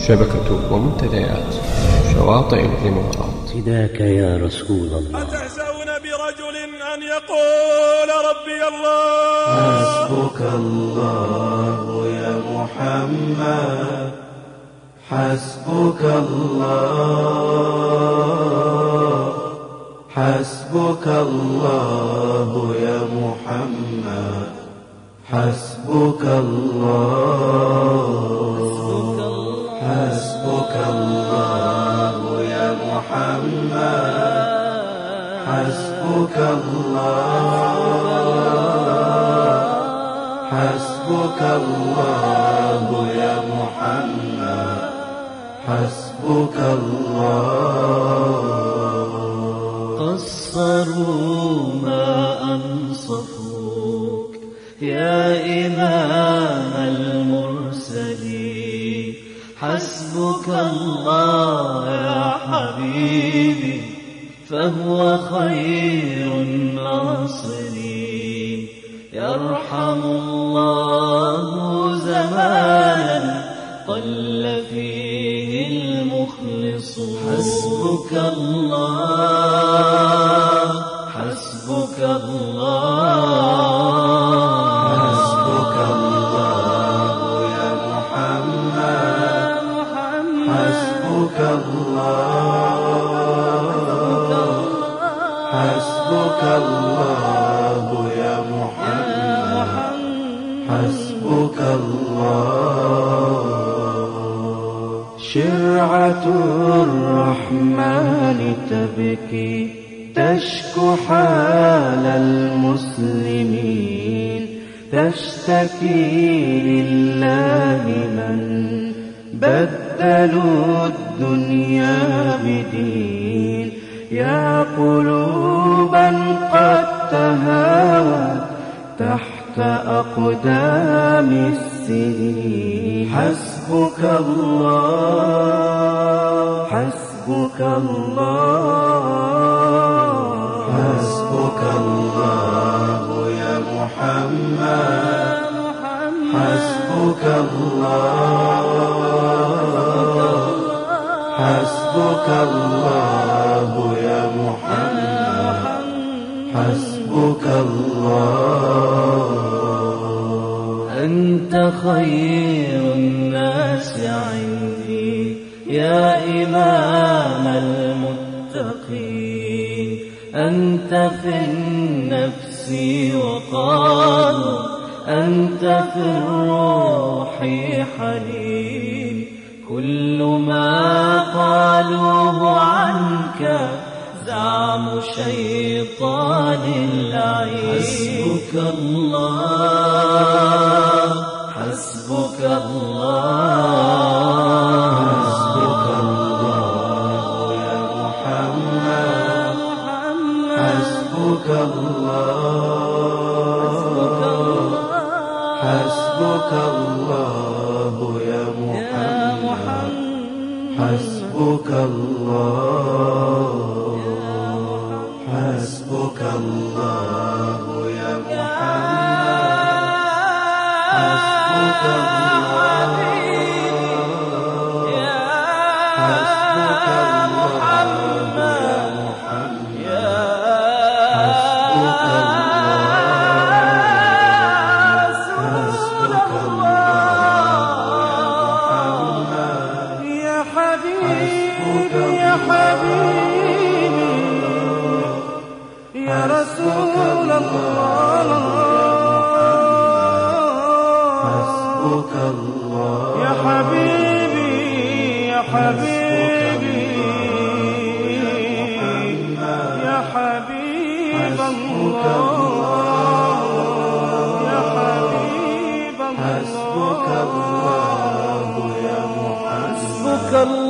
شبكة ومنتديات شواطئ الإمارات. فداك يا رسول الله. أتهزون برجل أن يقول ربي الله؟ حسبك الله يا محمد، حسبك الله، حسبك الله يا محمد، حسبك الله، حسبك الله يا محمد، حسبك الله، حسبك الله يا محمد، حسبك الله. قصروا ما أنصفوك يا إمام المرسلين، حسبك الله يا حبيبي فهو خير الناصرين. يرحم الله زمانا قل فيه المخلصون. حسبك الله، حسبك الله، حسبك الله يا محمد، حسبك الله، حسبك الله يا محمد، حسبك الله. شرعة الرحمن تبكي تشكو حال المسلمين، تشتكي لله من بدلوا الدنيا بدين. يا قلوبا قد تهاوت تحت أقدام السنين. حسبك الله، حسبك الله، حسبك الله يا محمد، حسبك الله، حسبك الله يا محمد، حسبك الله. أنت خير الناس عندي يا إمام المتقين. أنت في النفس وقال، أنت في الروح حنين. كل ما قالوه عنك زعم شيطان اللعين. حسبك الله، حسبك الله، حسبك الله يا محمد، حسبك الله، حسبك الله يا محمد، حسبك الله، حسبك الله يا محمد، حسبك الله، حسبك الله يا محمد، حسبك الله، يا حبيبي يا حبيبي يا رسول الله. حسبك الله يا حبيبي يا حبيبي يا حبيب الله، يا حبيب الله. حسبك الله يا محمد، حسبك الله.